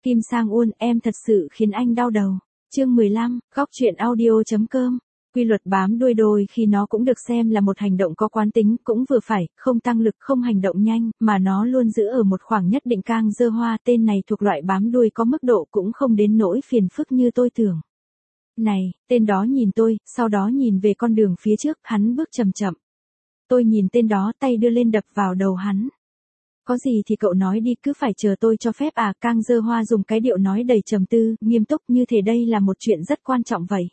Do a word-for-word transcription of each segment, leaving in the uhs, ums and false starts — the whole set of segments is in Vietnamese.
Kim Sang Un, em thật sự khiến anh đau đầu. Chương mười lăm, góc truyện audio.com. Quy luật bám đuôi đôi khi nó cũng được xem là một hành động có quán tính, cũng vừa phải, không tăng lực, không hành động nhanh, mà nó luôn giữ ở một khoảng nhất định. Kang Dơ Hoa tên này thuộc loại bám đuôi có mức độ cũng không đến nỗi phiền phức như tôi tưởng. Này, tên đó nhìn tôi, sau đó nhìn về con đường phía trước, hắn bước chậm chậm. Tôi nhìn tên đó, tay đưa lên đập vào đầu hắn. Có gì thì cậu nói đi, cứ phải chờ tôi cho phép à? Kang Dơ Hoa dùng cái điệu nói đầy trầm tư, nghiêm túc, như thể đây là một chuyện rất quan trọng vậy.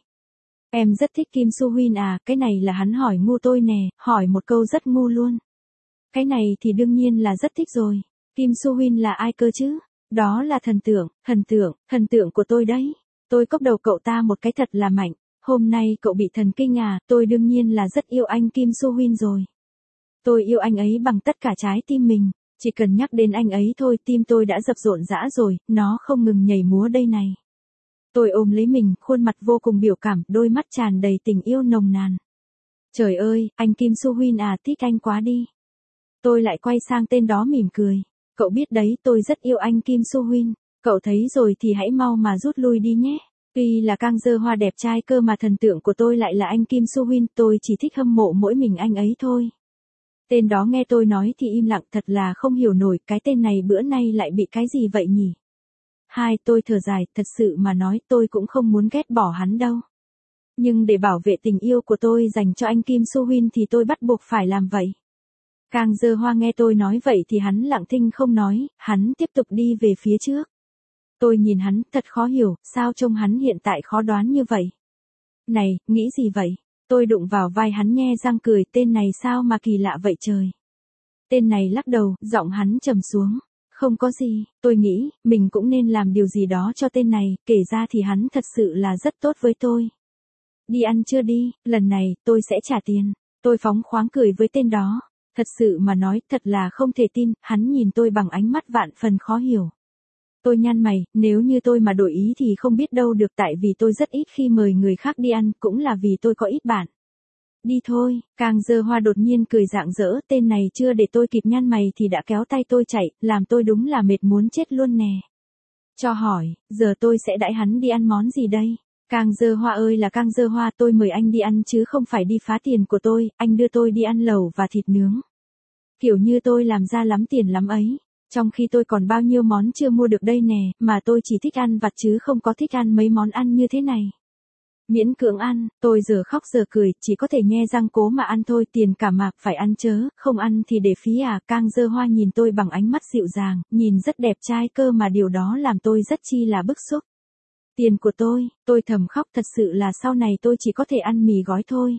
Em rất thích Kim Soo Hyun à? Cái này là hắn hỏi ngu tôi nè, hỏi một câu rất ngu luôn. Cái này thì đương nhiên là rất thích rồi. Kim Soo Hyun là ai cơ chứ? Đó là thần tượng, thần tượng, thần tượng của tôi đấy. Tôi cốc đầu cậu ta một cái thật là mạnh. Hôm nay cậu bị thần kinh à? Tôi đương nhiên là rất yêu anh Kim Soo Hyun rồi. Tôi yêu anh ấy bằng tất cả trái tim mình. Chỉ cần nhắc đến anh ấy thôi, tim tôi đã dập rộn rã rồi, nó không ngừng nhảy múa đây này. Tôi ôm lấy mình, khuôn mặt vô cùng biểu cảm, đôi mắt tràn đầy tình yêu nồng nàn. Trời ơi, anh Kim Soo Hyun à, thích anh quá đi. Tôi lại quay sang tên đó mỉm cười. Cậu biết đấy, tôi rất yêu anh Kim Soo Hyun. Cậu thấy rồi thì hãy mau mà rút lui đi nhé. Tuy là Kang Dơ Hoa đẹp trai cơ mà thần tượng của tôi lại là anh Kim Soo Hyun, tôi chỉ thích hâm mộ mỗi mình anh ấy thôi. Tên đó nghe tôi nói thì im lặng, thật là không hiểu nổi, cái tên này bữa nay lại bị cái gì vậy nhỉ? Hai, tôi thở dài, thật sự mà nói tôi cũng không muốn ghét bỏ hắn đâu. Nhưng để bảo vệ tình yêu của tôi dành cho anh Kim Soo Hyun thì tôi bắt buộc phải làm vậy. Kang Dơ Hoa nghe tôi nói vậy thì hắn lặng thinh không nói, hắn tiếp tục đi về phía trước. Tôi nhìn hắn, thật khó hiểu, sao trông hắn hiện tại khó đoán như vậy? Này, nghĩ gì vậy? Tôi đụng vào vai hắn nhe răng cười, tên này sao mà kỳ lạ vậy trời. Tên này lắc đầu, giọng hắn trầm xuống. Không có gì, tôi nghĩ, mình cũng nên làm điều gì đó cho tên này, kể ra thì hắn thật sự là rất tốt với tôi. Đi ăn chưa đi, lần này, tôi sẽ trả tiền. Tôi phóng khoáng cười với tên đó. Thật sự mà nói, thật là không thể tin, hắn nhìn tôi bằng ánh mắt vạn phần khó hiểu. Tôi nhăn mày, nếu như tôi mà đổi ý thì không biết đâu được, tại vì tôi rất ít khi mời người khác đi ăn, cũng là vì tôi có ít bạn. Đi thôi, Kang Dơ Hoa đột nhiên cười rạng rỡ, tên này chưa để tôi kịp nhăn mày thì đã kéo tay tôi chạy, làm tôi đúng là mệt muốn chết luôn nè. Cho hỏi, giờ tôi sẽ đãi hắn đi ăn món gì đây? Kang Dơ Hoa ơi là Kang Dơ Hoa, tôi mời anh đi ăn chứ không phải đi phá tiền của tôi, anh đưa tôi đi ăn lẩu và thịt nướng. Kiểu như tôi làm ra lắm tiền lắm ấy. Trong khi tôi còn bao nhiêu món chưa mua được đây nè, mà tôi chỉ thích ăn vặt chứ không có thích ăn mấy món ăn như thế này. Miễn cưỡng ăn, tôi giờ khóc giờ cười, chỉ có thể nhe răng cố mà ăn thôi, tiền cả mạc phải ăn chớ, không ăn thì để phí à? Kang Dơ Hoa nhìn tôi bằng ánh mắt dịu dàng, nhìn rất đẹp trai cơ mà điều đó làm tôi rất chi là bức xúc. Tiền của tôi, tôi thầm khóc, thật sự là sau này tôi chỉ có thể ăn mì gói thôi.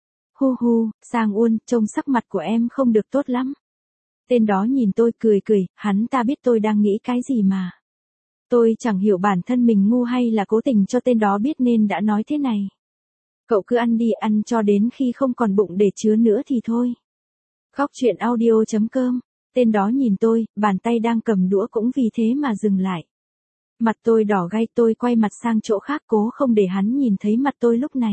Hu hu, Sang Un, trông sắc mặt của em không được tốt lắm. Tên đó nhìn tôi cười cười, hắn ta biết tôi đang nghĩ cái gì mà. Tôi chẳng hiểu bản thân mình ngu hay là cố tình cho tên đó biết nên đã nói thế này. Cậu cứ ăn đi, ăn cho đến khi không còn bụng để chứa nữa thì thôi. Góc truyện audio.com. Tên đó nhìn tôi, bàn tay đang cầm đũa cũng vì thế mà dừng lại. Mặt tôi đỏ gay, tôi quay mặt sang chỗ khác cố không để hắn nhìn thấy mặt tôi lúc này.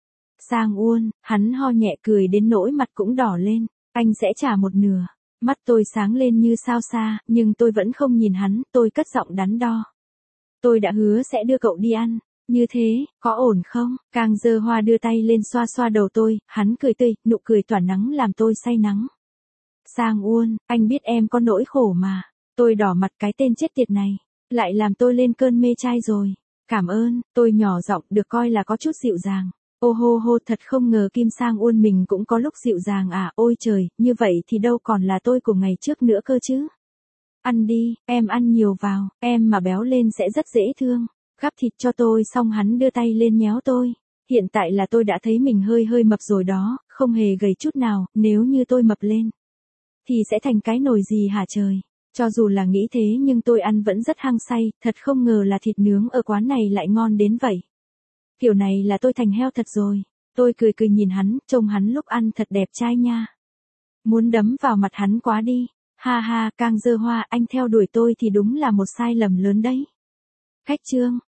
Sang Un, hắn ho nhẹ cười đến nỗi mặt cũng đỏ lên, anh sẽ trả một nửa. Mắt tôi sáng lên như sao xa, nhưng tôi vẫn không nhìn hắn, tôi cất giọng đắn đo. Tôi đã hứa sẽ đưa cậu đi ăn, như thế, có ổn không? Kang Dơ Hoa đưa tay lên xoa xoa đầu tôi, hắn cười tươi, nụ cười tỏa nắng làm tôi say nắng. Sang Un, anh biết em có nỗi khổ mà. Tôi đỏ mặt, cái tên chết tiệt này, lại làm tôi lên cơn mê trai rồi. Cảm ơn, tôi nhỏ giọng, được coi là có chút dịu dàng. Ô hô hô, thật không ngờ Kim Sang Un mình cũng có lúc dịu dàng à, ôi trời, như vậy thì đâu còn là tôi của ngày trước nữa cơ chứ. Ăn đi, em ăn nhiều vào, em mà béo lên sẽ rất dễ thương. Gắp thịt cho tôi xong hắn đưa tay lên nhéo tôi. Hiện tại là tôi đã thấy mình hơi hơi mập rồi đó, không hề gầy chút nào, nếu như tôi mập lên thì sẽ thành cái nồi gì hả trời. Cho dù là nghĩ thế nhưng tôi ăn vẫn rất hăng say, thật không ngờ là thịt nướng ở quán này lại ngon đến vậy. Kiểu này là tôi thành heo thật rồi. Tôi cười cười nhìn hắn, trông hắn lúc ăn thật đẹp trai nha. Muốn đấm vào mặt hắn quá đi. Ha ha, Kang Dơ Hoa, anh theo đuổi tôi thì đúng là một sai lầm lớn đấy. Khách trương,